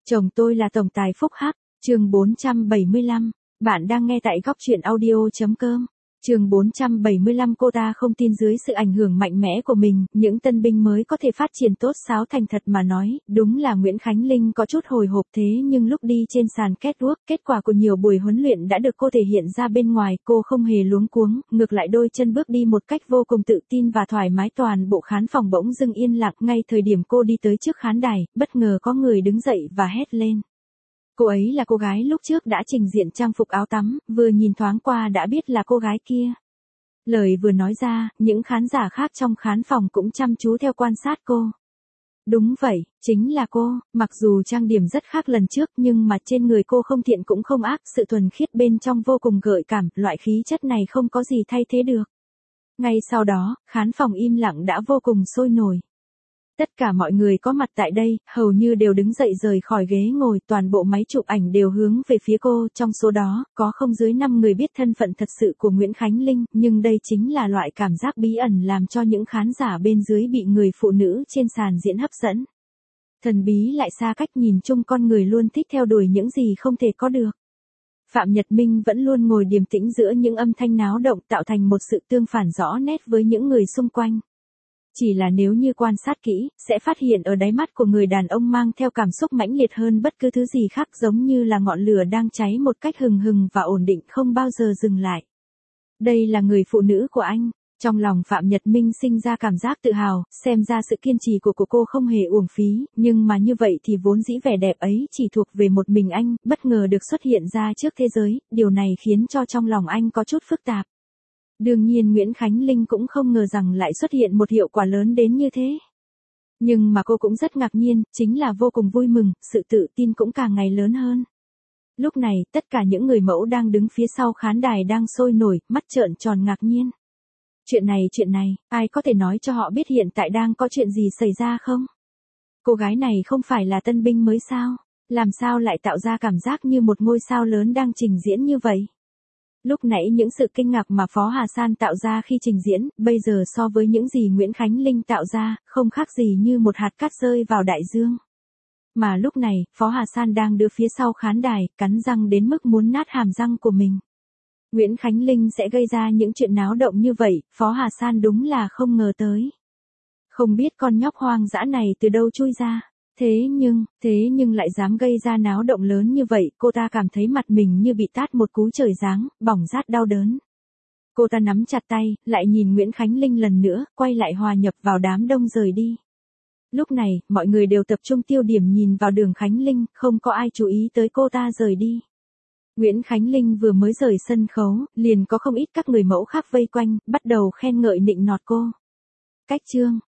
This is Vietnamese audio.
Chồng tôi là tổng tài Phúc Hắc, chương 475. Bạn đang nghe tại góc truyện audio.com. Chương 475. Cô ta không tin dưới sự ảnh hưởng mạnh mẽ của mình, những tân binh mới có thể phát triển tốt. Sáo thành thật mà nói, đúng là Nguyễn Khánh Linh có chút hồi hộp, thế nhưng lúc đi trên sàn catwalk, kết quả của nhiều buổi huấn luyện đã được cô thể hiện ra bên ngoài. Cô không hề luống cuống, ngược lại đôi chân bước đi một cách vô cùng tự tin và thoải mái. Toàn bộ khán phòng bỗng dưng yên lặng. Ngay thời điểm cô đi tới trước khán đài, bất ngờ có người đứng dậy và hét lên. Cô ấy là cô gái lúc trước đã trình diện trang phục áo tắm, vừa nhìn thoáng qua đã biết là cô gái kia. Lời vừa nói ra, những khán giả khác trong khán phòng cũng chăm chú theo quan sát cô. Đúng vậy, chính là cô. Mặc dù trang điểm rất khác lần trước nhưng mà trên người cô không thiện cũng không ác, sự thuần khiết bên trong vô cùng gợi cảm, loại khí chất này không có gì thay thế được. Ngay sau đó, khán phòng im lặng đã vô cùng sôi nổi. Tất cả mọi người có mặt tại đây, hầu như đều đứng dậy rời khỏi ghế ngồi, toàn bộ máy chụp ảnh đều hướng về phía cô, trong số đó, có không dưới 5 người biết thân phận thật sự của Nguyễn Khánh Linh, nhưng đây chính là loại cảm giác bí ẩn làm cho những khán giả bên dưới bị người phụ nữ trên sàn diễn hấp dẫn. Thần bí lại xa cách, nhìn chung con người luôn thích theo đuổi những gì không thể có được. Phạm Nhật Minh vẫn luôn ngồi điềm tĩnh giữa những âm thanh náo động, tạo thành một sự tương phản rõ nét với những người xung quanh. Chỉ là nếu như quan sát kỹ, sẽ phát hiện ở đáy mắt của người đàn ông mang theo cảm xúc mãnh liệt hơn bất cứ thứ gì khác, giống như là ngọn lửa đang cháy một cách hừng hừng và ổn định, không bao giờ dừng lại. Đây là người phụ nữ của anh. Trong lòng Phạm Nhật Minh sinh ra cảm giác tự hào, xem ra sự kiên trì của cô không hề uổng phí, nhưng mà như vậy thì vốn dĩ vẻ đẹp ấy chỉ thuộc về một mình anh, bất ngờ được xuất hiện ra trước thế giới, điều này khiến cho trong lòng anh có chút phức tạp. Đương nhiên Nguyễn Khánh Linh cũng không ngờ rằng lại xuất hiện một hiệu quả lớn đến như thế. Nhưng mà cô cũng rất ngạc nhiên, chính là vô cùng vui mừng, sự tự tin cũng càng ngày lớn hơn. Lúc này, tất cả những người mẫu đang đứng phía sau khán đài đang sôi nổi, mắt trợn tròn ngạc nhiên. Chuyện này, ai có thể nói cho họ biết hiện tại đang có chuyện gì xảy ra không? Cô gái này không phải là tân binh mới sao? Làm sao lại tạo ra cảm giác như một ngôi sao lớn đang trình diễn như vậy? Lúc nãy những sự kinh ngạc mà Phó Hà San tạo ra khi trình diễn, bây giờ so với những gì Nguyễn Khánh Linh tạo ra, không khác gì như một hạt cát rơi vào đại dương. Mà lúc này, Phó Hà San đang đưa phía sau khán đài, cắn răng đến mức muốn nát hàm răng của mình. Nguyễn Khánh Linh sẽ gây ra những chuyện náo động như vậy, Phó Hà San đúng là không ngờ tới. Không biết con nhóc hoang dã này từ đâu chui ra. Thế nhưng lại dám gây ra náo động lớn như vậy, cô ta cảm thấy mặt mình như bị tát một cú trời giáng, bỏng rát đau đớn. Cô ta nắm chặt tay, lại nhìn Nguyễn Khánh Linh lần nữa, quay lại hòa nhập vào đám đông rời đi. Lúc này, mọi người đều tập trung tiêu điểm nhìn vào Đường Khánh Linh, không có ai chú ý tới cô ta rời đi. Nguyễn Khánh Linh vừa mới rời sân khấu, liền có không ít các người mẫu khác vây quanh, bắt đầu khen ngợi nịnh nọt cô. Cách chương